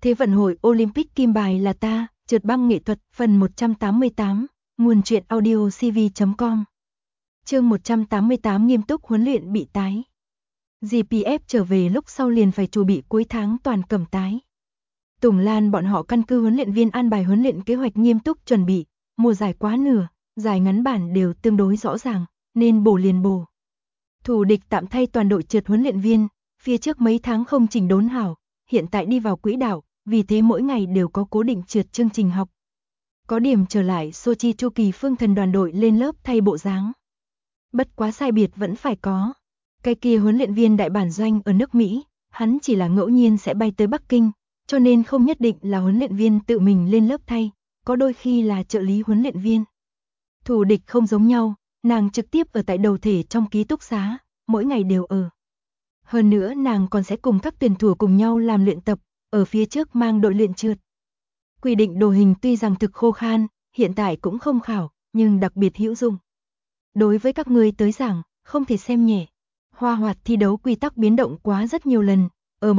Thế vận hội Olympic kim bài là ta, trượt băng nghệ thuật, phần 188, nguồn truyện audio cv.com. Chương 188 nghiêm túc huấn luyện bị tái. GPF trở về lúc sau liền phải chuẩn bị cuối tháng toàn cầm tái. Tùng Lan bọn họ căn cứ huấn luyện viên an bài huấn luyện kế hoạch nghiêm túc chuẩn bị, mùa giải quá nửa, giải ngắn bản đều tương đối rõ ràng, nên bổ liền bổ. Thủ địch tạm thay toàn đội trượt huấn luyện viên, phía trước mấy tháng không chỉnh đốn hảo, hiện tại đi vào quỹ đạo, vì thế mỗi ngày đều có cố định trượt chương trình học. Có điểm trở lại Sochi chu kỳ phương thần đoàn đội lên lớp thay bộ dáng. Bất quá sai biệt vẫn phải có. Cái kia huấn luyện viên đại bản doanh ở nước Mỹ, hắn chỉ là ngẫu nhiên sẽ bay tới Bắc Kinh, cho nên không nhất định là huấn luyện viên tự mình lên lớp thay, có đôi khi là trợ lý huấn luyện viên. Thủ địch không giống nhau, nàng trực tiếp ở tại đầu thể trong ký túc xá, mỗi ngày đều ở. Hơn nữa nàng còn sẽ cùng các tuyển thủ cùng nhau làm luyện tập, ở phía trước mang đội luyện trượt. Quy định đồ hình tuy rằng thực khô khan, hiện tại cũng không khảo, nhưng đặc biệt hữu dụng. Đối với các ngươi tới giảng, không thể xem nhẹ. Hoa hoạt thi đấu quy tắc biến động quá rất nhiều lần, ở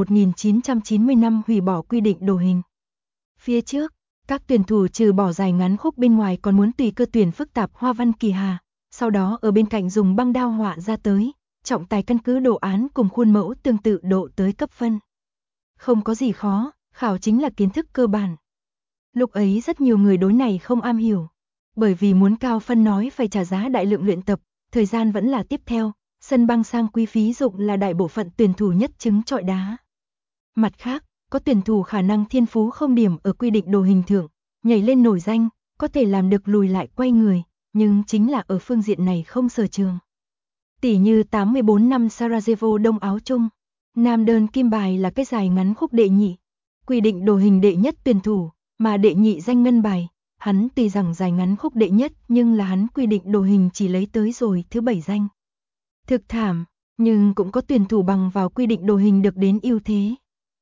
1990 năm hủy bỏ quy định đồ hình. Phía trước, các tuyển thủ trừ bỏ dài ngắn khúc bên ngoài còn muốn tùy cơ tuyển phức tạp hoa văn kỳ hà, sau đó ở bên cạnh dùng băng đao họa ra tới, trọng tài căn cứ đồ án cùng khuôn mẫu tương tự độ tới cấp phân. Không có gì khó, khảo chính là kiến thức cơ bản. Lúc ấy rất nhiều người đối này không am hiểu, bởi vì muốn cao phân nói phải trả giá đại lượng luyện tập, thời gian vẫn là tiếp theo, sân băng sang quý phí dụng là đại bộ phận tuyển thủ nhất chứng chọi đá. Mặt khác, có tuyển thủ khả năng thiên phú không điểm ở quy định đồ hình thượng, nhảy lên nổi danh, có thể làm được lùi lại quay người, nhưng chính là ở phương diện này không sở trường. Tỷ như 84 năm Sarajevo Đông Áo Trung, nam đơn kim bài là cái dài ngắn khúc đệ nhị, quy định đồ hình đệ nhất tuyển thủ, mà đệ nhị danh ngân bài, hắn tuy rằng dài ngắn khúc đệ nhất nhưng là hắn quy định đồ hình chỉ lấy tới rồi thứ 7 danh. Thực thảm, nhưng cũng có tuyển thủ bằng vào quy định đồ hình được đến ưu thế.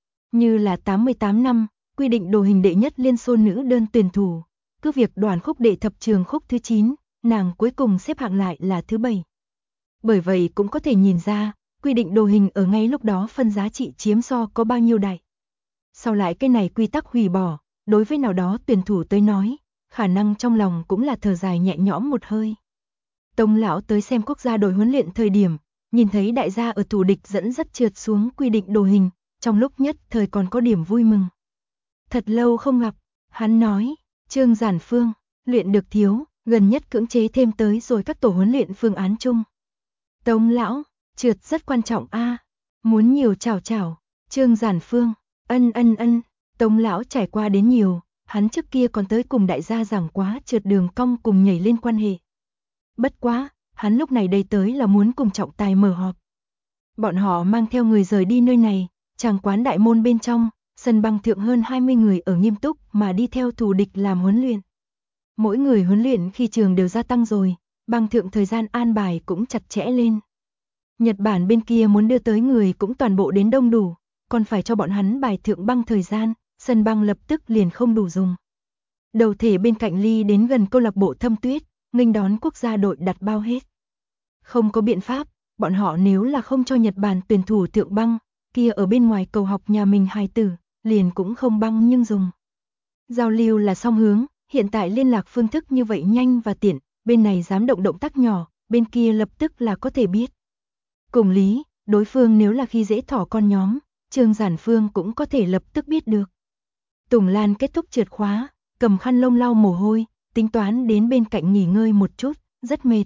Như là 88 năm, quy định đồ hình đệ nhất Liên Xô nữ đơn tuyển thủ, cứ việc đoàn khúc đệ thập trường khúc thứ 9, nàng cuối cùng xếp hạng lại là thứ 7. Bởi vậy cũng có thể nhìn ra, quy định đồ hình ở ngay lúc đó phân giá trị chiếm so có bao nhiêu đại. Sau lại cái này quy tắc hủy bỏ, đối với nào đó tuyển thủ tới nói, khả năng trong lòng cũng là thở dài nhẹ nhõm một hơi. Tống lão tới xem quốc gia đội huấn luyện thời điểm, nhìn thấy đại gia ở thủ địch dẫn dắt trượt xuống quy định đồ hình, trong lúc nhất thời còn có điểm vui mừng. Thật lâu không gặp, hắn nói, Trương Giản Phương, luyện được thiếu, gần nhất cưỡng chế thêm tới rồi các tổ huấn luyện phương án chung. Tống lão, trượt rất quan trọng a, muốn nhiều chào chào. Trương Giản Phương, ân. Tống lão trải qua đến nhiều, hắn trước kia còn tới cùng đại gia giảng quá trượt đường cong cùng nhảy lên quan hệ. Bất quá, hắn lúc này đây tới là muốn cùng trọng tài mở họp. Bọn họ mang theo người rời đi nơi này, tràng quán đại môn bên trong, sân băng thượng hơn 20 người ở nghiêm túc mà đi theo thủ địch làm huấn luyện. Mỗi người huấn luyện khi trường đều gia tăng rồi, băng thượng thời gian an bài cũng chặt chẽ lên. Nhật Bản bên kia muốn đưa tới người cũng toàn bộ đến đông đủ, còn phải cho bọn hắn bài thượng băng thời gian, sân băng lập tức liền không đủ dùng. Đầu thể bên cạnh ly đến gần câu lạc bộ Thâm Tuyết, nghênh đón quốc gia đội đặt bao hết. Không có biện pháp, bọn họ nếu là không cho Nhật Bản tuyển thủ thượng băng, kia ở bên ngoài cầu học nhà mình hài tử, liền cũng không băng nhưng dùng. Giao lưu là song hướng, hiện tại liên lạc phương thức như vậy nhanh và tiện, bên này dám động tác nhỏ, bên kia lập tức là có thể biết. Cùng lý, đối phương nếu là khi dễ thỏ con nhóm, Trương Giản Phương cũng có thể lập tức biết được. Tùng Lan kết thúc trượt khóa, cầm khăn lông lau mồ hôi, tính toán đến bên cạnh nghỉ ngơi một chút, rất mệt.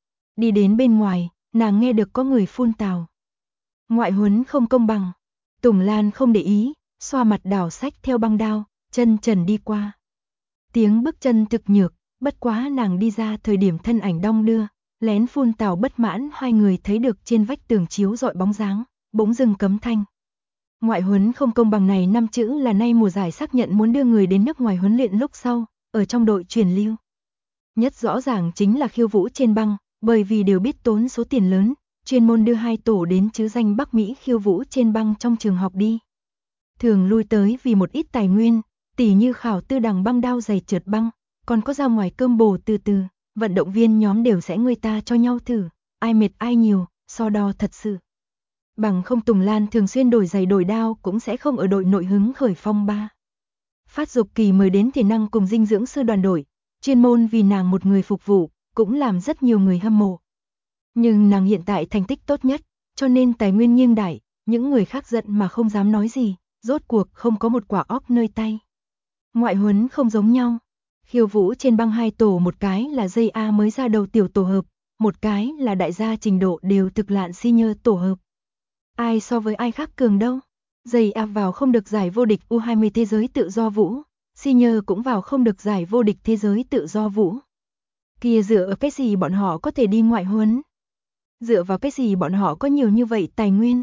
Đi đến bên ngoài, nàng nghe được có người phun tào. Ngoại huấn không công bằng. Tùng Lan không để ý, xoa mặt đảo sách theo băng đao, chân trần đi qua. Tiếng bước chân thực nhược, bất quá nàng đi ra thời điểm thân ảnh đong đưa, lén phun tào bất mãn hai người thấy được trên vách tường chiếu rọi bóng dáng, bỗng dưng cấm thanh. Ngoại huấn không công bằng này 5 chữ là nay mùa giải xác nhận muốn đưa người đến nước ngoài huấn luyện lúc sau, ở trong đội truyền lưu. Nhất rõ ràng chính là khiêu vũ trên băng, bởi vì đều biết tốn số tiền lớn, chuyên môn đưa 2 tổ đến chứ danh Bắc Mỹ khiêu vũ trên băng trong trường học đi. Thường lui tới vì một ít tài nguyên, tỉ như khảo tư đằng băng đao giày trượt băng, còn có ra ngoài cơm bồ từ từ, vận động viên nhóm đều sẽ người ta cho nhau thử, ai mệt ai nhiều, so đo thật sự. Bằng không Tùng Lan thường xuyên đổi giày đổi đao cũng sẽ không ở đội nội hứng khởi phong ba. Phát Dục Kỳ mời đến thể năng cùng dinh dưỡng sư đoàn đội, chuyên môn vì nàng một người phục vụ, cũng làm rất nhiều người hâm mộ. Nhưng nàng hiện tại thành tích tốt nhất, cho nên tài nguyên nghiêng đại, những người khác giận mà không dám nói gì, rốt cuộc không có một quả óc nơi tay. Ngoại huấn không giống nhau. Khiêu vũ trên băng 2 tổ, một cái là dây A mới ra đầu tiểu tổ hợp, một cái là đại gia trình độ đều thực lạn senior tổ hợp. Ai so với ai khác cường đâu. Dây A vào không được giải vô địch U20 thế giới tự do vũ, senior cũng vào không được giải vô địch thế giới tự do vũ. Kia dựa ở cái gì bọn họ có thể đi ngoại huấn? Dựa vào cái gì bọn họ có nhiều như vậy tài nguyên?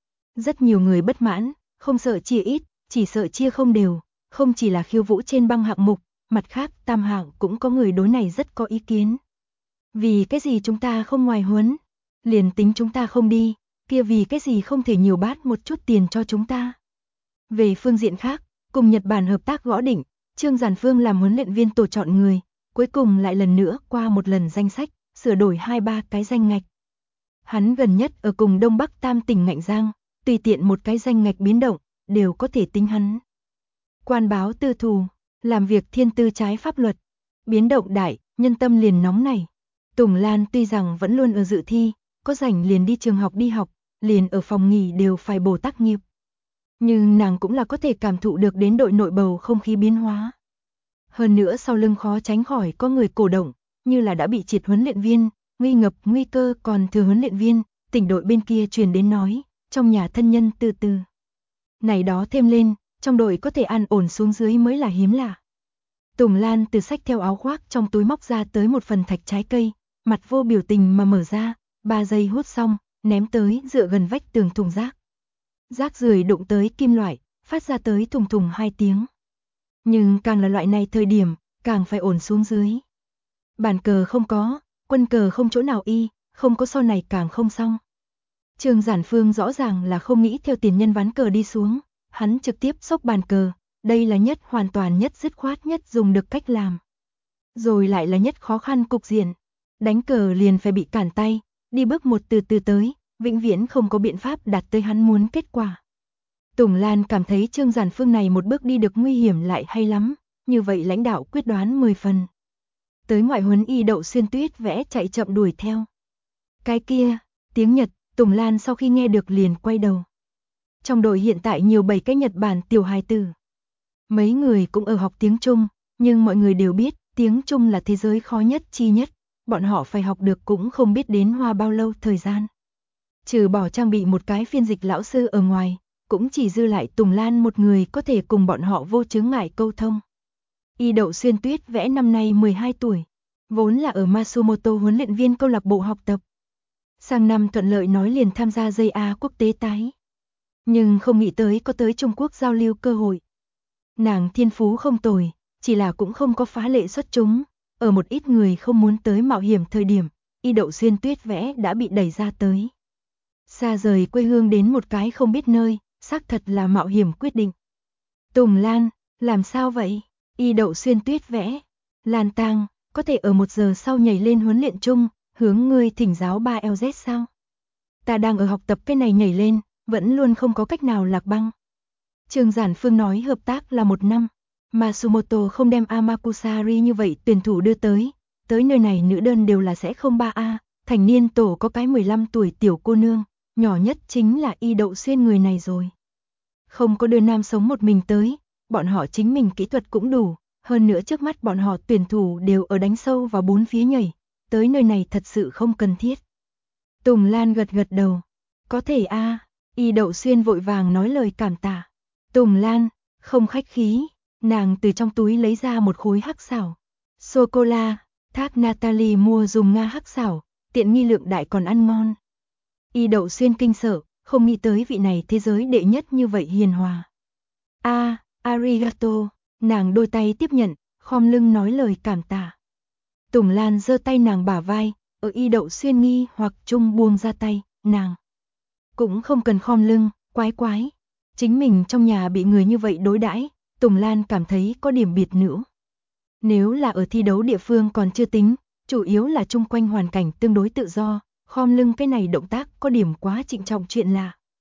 Rất nhiều người bất mãn, không sợ chia ít, chỉ sợ chia không đều, không chỉ là khiêu vũ trên băng hạng mục, mặt khác tam hạng cũng có người đối này rất có ý kiến. Vì cái gì chúng ta không ngoài huấn? Liền tính chúng ta không đi, kia vì cái gì không thể nhiều bát một chút tiền cho chúng ta? Về phương diện khác, cùng Nhật Bản hợp tác gõ đỉnh, Trương Giản Phương làm huấn luyện viên tổ chọn người, cuối cùng lại lần nữa qua một lần danh sách, sửa đổi 2-3 cái danh ngạch. Hắn gần nhất ở cùng Đông Bắc Tam tỉnh ngạnh giang, tùy tiện một cái danh ngạch biến động, đều có thể tính hắn. Quan báo tư thù, làm việc thiên tư trái pháp luật, biến động đại, nhân tâm liền nóng này. Tùng Lan tuy rằng vẫn luôn ở dự thi, có rảnh liền đi trường học đi học, liền ở phòng nghỉ đều phải bổ tác nghiệp. Nhưng nàng cũng là có thể cảm thụ được đến đội nội bầu không khí biến hóa. Hơn nữa sau lưng khó tránh khỏi có người cổ động, như là đã bị triệt huấn luyện viên, nguy cơ còn thừa huấn luyện viên, tỉnh đội bên kia truyền đến nói, trong nhà thân nhân từ từ. Này đó thêm lên, trong đội có thể an ổn xuống dưới mới là hiếm lạ. Tùng Lan từ sách theo áo khoác trong túi móc ra tới một phần thạch trái cây, mặt vô biểu tình mà mở ra, 3 giây hút xong, ném tới dựa gần vách tường thùng rác. Rác rưởi đụng tới kim loại, phát ra tới thùng thùng 2 tiếng. Nhưng càng là loại này thời điểm, càng phải ổn xuống dưới. Bàn cờ không có, quân cờ không chỗ nào y, không có sau này càng không xong. Trương Giản Phương rõ ràng là không nghĩ theo tiền nhân ván cờ đi xuống, hắn trực tiếp xốc bàn cờ, đây là nhất hoàn toàn nhất dứt khoát nhất dùng được cách làm. Rồi lại là nhất khó khăn cục diện, đánh cờ liền phải bị cản tay, đi bước một từ từ tới, vĩnh viễn không có biện pháp đạt tới hắn muốn kết quả. Tùng Lan cảm thấy Trương Giản Phương này một bước đi được nguy hiểm lại hay lắm, như vậy lãnh đạo quyết đoán 10 phần. Tới ngoại huấn Y Đậu Xuyên Tuyết vẽ chạy chậm đuổi theo. Cái kia, tiếng Nhật, Tùng Lan sau khi nghe được liền quay đầu. Trong đội hiện tại nhiều 7 cái Nhật Bản tiểu hài tử. Mấy người cũng ở học tiếng Trung, nhưng mọi người đều biết tiếng Trung là thế giới khó nhất chi nhất, bọn họ phải học được cũng không biết đến hoa bao lâu thời gian. Trừ bỏ trang bị một cái phiên dịch lão sư ở ngoài, cũng chỉ dư lại Tùng Lan một người có thể cùng bọn họ vô chướng ngại câu thông. Y Đậu Xuyên Tuyết vẽ năm nay 12 tuổi, vốn là ở Matsumoto huấn luyện viên câu lạc bộ học tập. Sang năm thuận lợi nói liền tham gia dây A quốc tế tái. Nhưng không nghĩ tới có tới Trung Quốc giao lưu cơ hội. Nàng thiên phú không tồi, chỉ là cũng không có phá lệ xuất chúng. Ở một ít người không muốn tới mạo hiểm thời điểm, Y Đậu Xuyên Tuyết vẽ đã bị đẩy ra tới. Xa rời quê hương đến một cái không biết nơi, xác thật là mạo hiểm quyết định. Tùng Lan, làm sao vậy? Y Đậu Xuyên Tuyết vẽ. Lan Tang, có thể ở 1 giờ sau nhảy lên huấn luyện chung, hướng ngươi thỉnh giáo 3LZ sao? Ta đang ở học tập cái này nhảy lên, vẫn luôn không có cách nào lạc băng. Trương Giản Phương nói hợp tác là 1 năm. Matsumoto không đem Amakusari như vậy tuyển thủ đưa tới nơi này nữ đơn đều là sẽ không 3A, thành niên tổ có cái 15 tuổi tiểu cô nương, nhỏ nhất chính là Y Đậu Xuyên người này rồi. Không có đưa nam sống một mình tới, bọn họ chính mình kỹ thuật cũng đủ, hơn nữa trước mắt bọn họ tuyển thủ đều ở đánh sâu vào 4 phía nhảy, tới nơi này thật sự không cần thiết. Tùng Lan gật gật đầu, có thể a. Y Đậu Xuyên vội vàng nói lời cảm tạ. Tùng Lan, không khách khí, nàng từ trong túi lấy ra một khối hắc xảo. Sô-cô-la, thác Natalie mua dùng Nga hắc xảo, tiện nghi lượng đại còn ăn ngon. Y Đậu Xuyên kinh sợ, không nghĩ tới vị này thế giới đệ nhất như vậy hiền hòa. Arigato, nàng đôi tay tiếp nhận, khom lưng nói lời cảm tạ. Tùng Lan giơ tay nàng bả vai, ở Y Đậu Xuyên nghi hoặc chung buông ra tay, nàng cũng không cần khom lưng, quái. Chính mình trong nhà bị người như vậy đối đãi, Tùng Lan cảm thấy có điểm biệt nữ. Nếu là ở thi đấu địa phương còn chưa tính, chủ yếu là chung quanh hoàn cảnh tương đối tự do, khom lưng cái này động tác có điểm quá trịnh trọng chuyện lạ.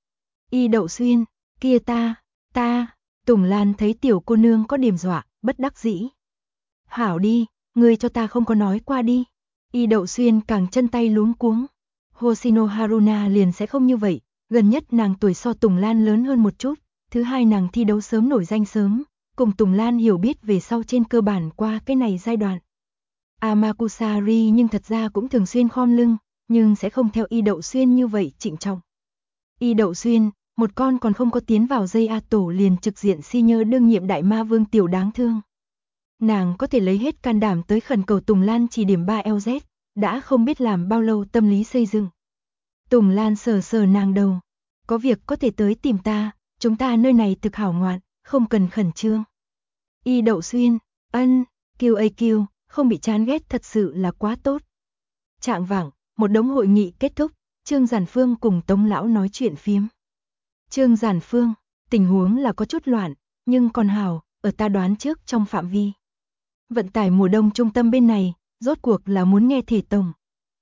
Y Đậu Xuyên, kia ta, Tùng Lan thấy tiểu cô nương có điểm dọa, bất đắc dĩ. Hảo đi, ngươi cho ta không có nói qua đi. Y Đậu Xuyên càng chân tay luống cuống. Hoshino Haruna liền sẽ không như vậy, gần nhất nàng tuổi so Tùng Lan lớn hơn một chút, thứ hai nàng thi đấu sớm nổi danh sớm, cùng Tùng Lan hiểu biết về sau trên cơ bản qua cái này giai đoạn. Amakusari nhưng thật ra cũng thường xuyên khom lưng, nhưng sẽ không theo Y Đậu Xuyên như vậy trịnh trọng. Y Đậu Xuyên, một con còn không có tiến vào dây A tổ liền trực diện senior đương nhiệm đại ma vương tiểu đáng thương. Nàng có thể lấy hết can đảm tới khẩn cầu Tùng Lan chỉ điểm 3LZ, đã không biết làm bao lâu tâm lý xây dựng. Tùng Lan sờ sờ nàng đầu, có việc có thể tới tìm ta, chúng ta nơi này thực hảo ngoạn, không cần khẩn trương. Y Đậu Xuyên, QAQ, không bị chán ghét thật sự là quá tốt. Trạng vạng, một đống hội nghị kết thúc, Trương Giản Phương cùng Tống Lão nói chuyện phiếm. Trương Giản Phương, tình huống là có chút loạn, nhưng còn hảo, ở ta đoán trước trong phạm vi. Vận tải mùa đông trung tâm bên này, rốt cuộc là muốn nghe thể tổng.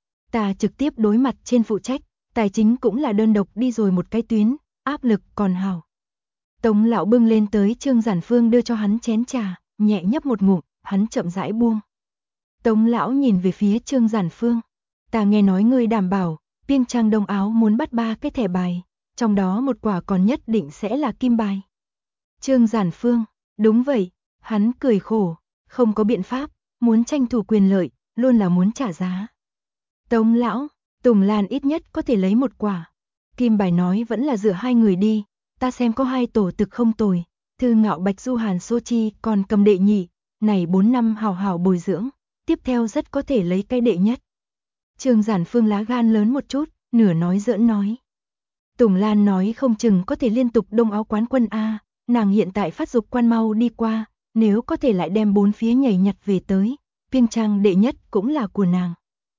Ta trực tiếp đối mặt trên phụ trách, tài chính cũng là đơn độc đi rồi một cái tuyến, áp lực còn hảo. Tống Lão bưng lên tới Trương Giản Phương đưa cho hắn chén trà, nhẹ nhấp một ngụm, hắn chậm rãi buông. Tống Lão nhìn về phía Trương Giản Phương. Ta nghe nói ngươi đảm bảo, Piêng Trang Đông Áo muốn bắt 3 cái thẻ bài, trong đó một quả còn nhất định sẽ là kim bài. Trương Giản Phương, đúng vậy, hắn cười khổ, không có biện pháp, muốn tranh thủ quyền lợi, luôn là muốn trả giá. Tống Lão, Tùng Lan ít nhất có thể lấy một quả. Kim bài nói vẫn là dựa hai người đi, ta xem có 2 tổ thực không tồi, Thư Ngạo Bạch Du Hàn Sochi còn cầm đệ nhị, này 4 năm hào hào bồi dưỡng, tiếp theo rất có thể lấy cái đệ nhất. Trương Giản Phương lá gan lớn một chút, nửa nói giỡn nói. Tùng Lan nói không chừng có thể liên tục Đông Áo quán quân A, nàng hiện tại phát dục quan mau đi qua, nếu có thể lại đem 4 phía nhảy nhặt về tới, Piêng Trang đệ nhất cũng là của nàng.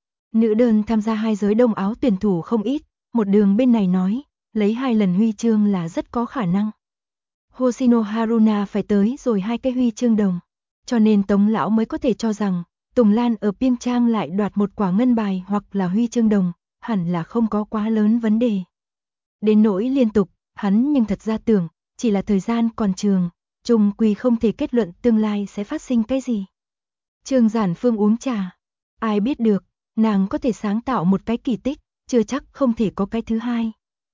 Nữ đơn tham gia 2 giới Đông Áo tuyển thủ không ít, một đường bên này nói, lấy 2 lần huy chương là rất có khả năng. Hoshino Haruna phải tới rồi 2 cái huy chương đồng, cho nên Tống Lão mới có thể cho rằng Tùng Lan ở Piêng Trang lại đoạt một quả ngân bài hoặc là huy chương đồng, hẳn là không có quá lớn vấn đề. Đến nỗi liên tục, hắn nhưng thật ra tưởng, chỉ là thời gian còn trường, chung quy không thể kết luận tương lai sẽ phát sinh cái gì. Trương Giản Phương uống trà, ai biết được, nàng có thể sáng tạo một cái kỳ tích, chưa chắc không thể có cái thứ hai.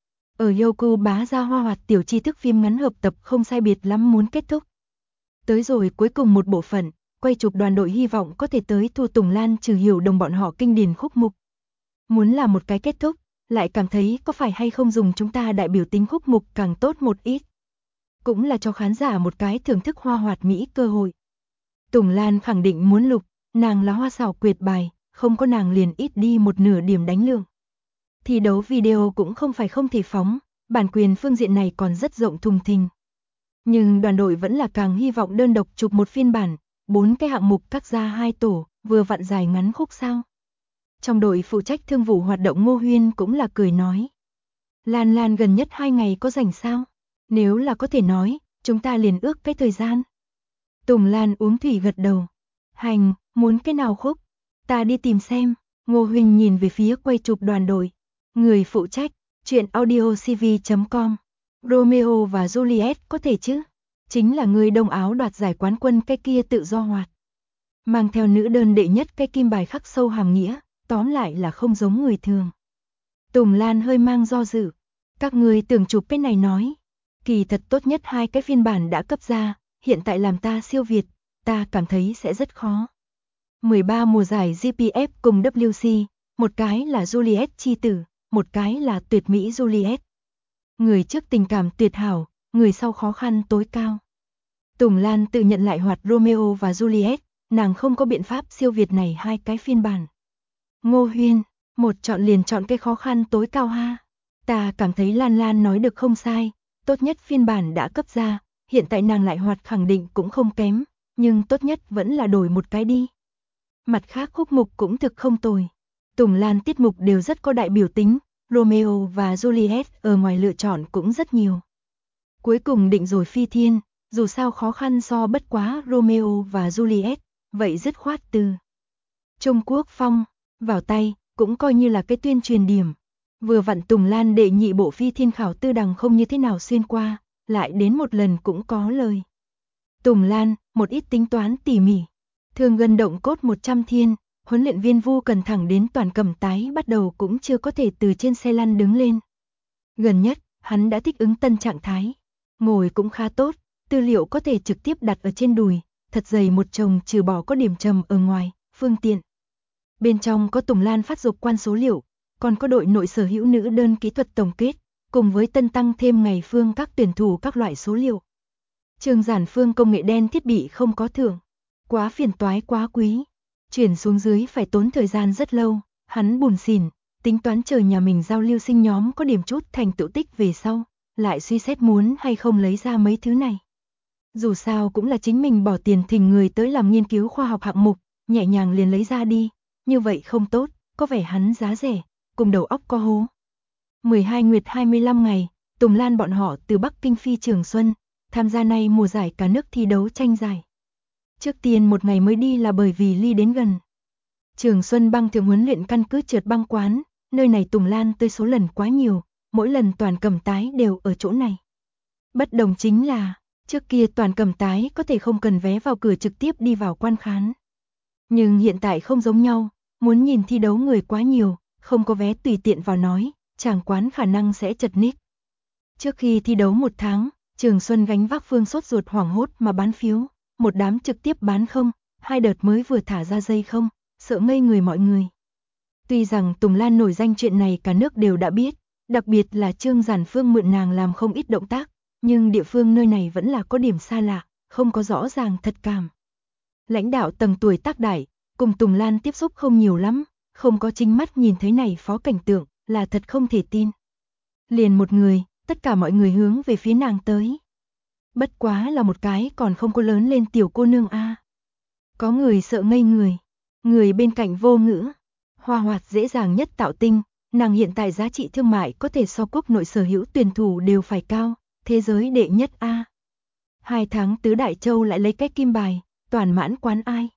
Ở Yoku bá ra hoa hoạt tiểu tri thức phim ngắn hợp tập không sai biệt lắm muốn kết thúc. Tới rồi cuối cùng một bộ phận, quay chụp đoàn đội hy vọng có thể tới thu Tùng Lan trừ hiểu đồng bọn họ kinh điển khúc mục. Muốn làm một cái kết thúc, lại cảm thấy có phải hay không dùng chúng ta đại biểu tính khúc mục càng tốt một ít. Cũng là cho khán giả một cái thưởng thức hoa hoạt mỹ cơ hội. Tùng Lan khẳng định muốn lục, nàng là hoa xảo quyệt bài, không có nàng liền ít đi một nửa điểm đánh lượng. Thi đấu video cũng không phải không thể phóng, bản quyền phương diện này còn rất rộng thùng thình. Nhưng đoàn đội vẫn là càng hy vọng đơn độc chụp một phiên bản, 4 cái hạng mục cắt ra 2 tổ, vừa vặn dài ngắn khúc sao. Trong đội phụ trách thương vụ hoạt động Ngô Huyên cũng là cười nói. Lan Lan gần nhất 2 ngày có rảnh sao? Nếu là có thể nói, chúng ta liền ước cái thời gian. Tùng Lan uống thủy gật đầu. Hành, muốn cái nào khúc? Ta đi tìm xem. Ngô Huynh nhìn về phía quay chụp đoàn đội. Người phụ trách, chuyện audiocv.com. Romeo và Juliet có thể chứ? Chính là người Đông Áo đoạt giải quán quân cái kia tự do hoạt. Mang theo nữ đơn đệ nhất cái kim bài khắc sâu hàm nghĩa, tóm lại là không giống người thường. Tùng Lan hơi mang do dự. Các người tưởng chụp cái này nói. Kỳ thật tốt nhất 2 cái phiên bản đã cấp ra, hiện tại làm ta siêu việt, ta cảm thấy sẽ rất khó. 13 mùa giải GPF cùng WC, một cái là Juliet chi tử, một cái là tuyệt mỹ Juliet. Người trước tình cảm tuyệt hảo, người sau khó khăn tối cao. Tùng Lan tự nhận lại hoạt Romeo và Juliet, nàng không có biện pháp siêu việt này 2 cái phiên bản. Ngô Huyên, một chọn liền chọn cái khó khăn tối cao ha. Ta cảm thấy Lan Lan nói được không sai, tốt nhất phiên bản đã cấp ra, hiện tại nàng lại hoạt khẳng định cũng không kém, nhưng tốt nhất vẫn là đổi một cái đi. Mặt khác khúc mục cũng thực không tồi. Tùng Lan tiết mục đều rất có đại biểu tính, Romeo và Juliet ở ngoài lựa chọn cũng rất nhiều. Cuối cùng định rồi phi thiên, dù sao khó khăn so bất quá Romeo và Juliet, vậy dứt khoát từ Trung Quốc phong, vào tay, cũng coi như là cái tuyên truyền điểm. Vừa vặn Tùng Lan đệ nhị bộ phi thiên khảo tư đằng không như thế nào xuyên qua, lại đến một lần cũng có lời. Tùng Lan, một ít tính toán tỉ mỉ. Thương gân động cốt 100 thiên, huấn luyện viên Vu Cần thẳng đến Toàn Cẩm Tái bắt đầu cũng chưa có thể từ trên xe lăn đứng lên. Gần nhất, hắn đã thích ứng tân trạng thái. Ngồi cũng khá tốt, tư liệu có thể trực tiếp đặt ở trên đùi, thật dày một chồng trừ bỏ có điểm trầm ở ngoài, phương tiện. Bên trong có Tùng Lan phát dục quan số liệu, còn có đội nội sở hữu nữ đơn kỹ thuật tổng kết, cùng với tân tăng thêm ngày phương các tuyển thủ các loại số liệu. Trương Giản Phương công nghệ đen thiết bị không có thưởng, quá phiền toái quá quý. Chuyển xuống dưới phải tốn thời gian rất lâu, hắn buồn xỉn, tính toán chờ nhà mình giao lưu sinh nhóm có điểm chút thành tựu tích về sau, lại suy xét muốn hay không lấy ra mấy thứ này. Dù sao cũng là chính mình bỏ tiền thỉnh người tới làm nghiên cứu khoa học hạng mục, nhẹ nhàng liền lấy ra đi, như vậy không tốt, có vẻ hắn giá rẻ, cùng đầu óc có hố. 12 nguyệt 25 ngày, Tùng Lan bọn họ từ Bắc Kinh phi Trường Xuân, tham gia nay mùa giải cả nước thi đấu tranh giải. Trước tiên một ngày mới đi là bởi vì ly đến gần. Trường Xuân băng thường huấn luyện căn cứ trượt băng quán, nơi này Tùng Lan tới số lần quá nhiều, mỗi lần Toàn Cẩm Tái đều ở chỗ này. Bất đồng chính là, trước kia Toàn Cẩm Tái có thể không cần vé vào cửa trực tiếp đi vào quan khán. Nhưng hiện tại không giống nhau, muốn nhìn thi đấu người quá nhiều, không có vé tùy tiện vào nói, chàng quán khả năng sẽ chật ních. Trước khi thi đấu một tháng, Trường Xuân gánh vác phương sốt ruột hoảng hốt mà bán phiếu, một đám trực tiếp bán không, 2 đợt mới vừa thả ra dây không, sợ ngây người mọi người. Tuy rằng Tùng Lan nổi danh chuyện này cả nước đều đã biết, đặc biệt là Trương Giản Phương mượn nàng làm không ít động tác, nhưng địa phương nơi này vẫn là có điểm xa lạ, không có rõ ràng thật cảm. Lãnh đạo tầng tuổi tác đại, cùng Tùng Lan tiếp xúc không nhiều lắm, không có chính mắt nhìn thấy này phó cảnh tượng, là thật không thể tin. Liền một người, tất cả mọi người hướng về phía nàng tới. Bất quá là một cái còn không có lớn lên tiểu cô nương a. Có người sợ ngây người bên cạnh vô ngữ. Hoa Hoạt dễ dàng nhất tạo tinh, nàng hiện tại giá trị thương mại có thể so quốc nội sở hữu tuyển thủ đều phải cao, thế giới đệ nhất a. 2 tháng tứ Đại Châu lại lấy cái kim bài, Toàn Mãn Quán ai?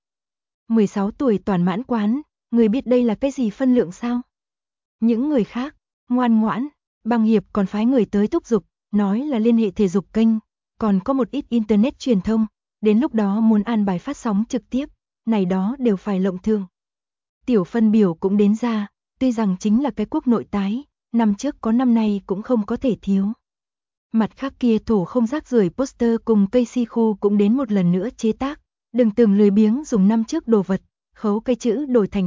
16 tuổi Toàn Mãn Quán, người biết đây là cái gì phân lượng sao? Những người khác, ngoan ngoãn, Băng Hiệp còn phái người tới thúc giục, nói là liên hệ thể dục kênh, còn có một ít internet truyền thông, đến lúc đó muốn an bài phát sóng trực tiếp, này đó đều phải lộng thương. Tiểu phân biểu cũng đến ra, tuy rằng chính là cái quốc nội tái, năm trước có năm nay cũng không có thể thiếu. Mặt khác kia thổ không rác rưởi poster cùng cây si khu cũng đến một lần nữa chế tác, đừng từng lười biếng dùng năm trước đồ vật, khấu cây chữ đổi thành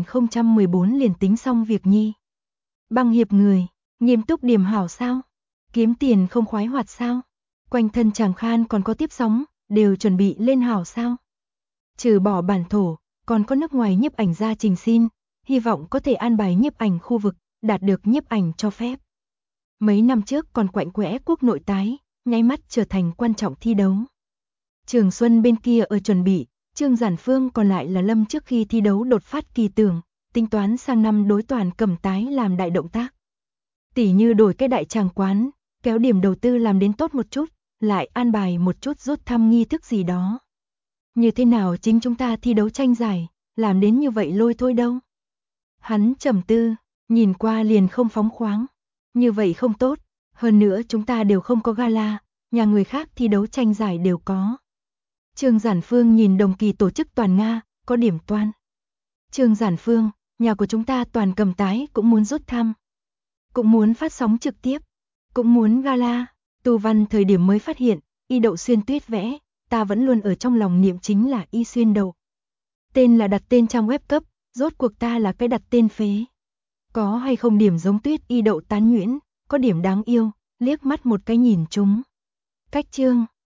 2014 liền tính xong việc nhi. Băng Hiệp người, nghiêm túc điểm hảo sao? Kiếm tiền không khoái hoạt sao? Quanh thân chàng khan còn có tiếp sóng, đều chuẩn bị lên hảo sao? Trừ bỏ bản thổ, còn có nước ngoài nhiếp ảnh gia trình xin, hy vọng có thể an bài nhiếp ảnh khu vực, đạt được nhiếp ảnh cho phép. Mấy năm trước còn quạnh quẽ quốc nội tái, nháy mắt trở thành quan trọng thi đấu. Trường Xuân bên kia ở chuẩn bị, Trương Giản Phương còn lại là lâm trước khi thi đấu đột phát kỳ tưởng, tính toán sang năm đối Toàn Cẩm Tái làm đại động tác. Tỉ như đổi cái đại tràng quán, kéo điểm đầu tư làm đến tốt một chút, lại an bài một chút rút thăm nghi thức gì đó. Như thế nào chính chúng ta thi đấu tranh giải, làm đến như vậy lôi thôi đâu. Hắn trầm tư, nhìn qua liền không phóng khoáng. Như vậy không tốt, hơn nữa chúng ta đều không có gala, nhà người khác thi đấu tranh giải đều có. Trương Giản Phương nhìn đồng kỳ tổ chức toàn Nga, có điểm toan. Trương Giản Phương, nhà của chúng ta Toàn Cẩm Tái cũng muốn rút thăm. Cũng muốn phát sóng trực tiếp, cũng muốn gala. Tu Văn thời điểm mới phát hiện, y đậu xuyên tuyết vẽ, ta vẫn luôn ở trong lòng niệm chính là y xuyên đậu. Tên là đặt tên trang web cấp, rốt cuộc ta là cái đặt tên phế. Có hay không điểm giống tuyết y đậu tán nhuyễn, có điểm đáng yêu, liếc mắt một cái nhìn chúng. Cách chương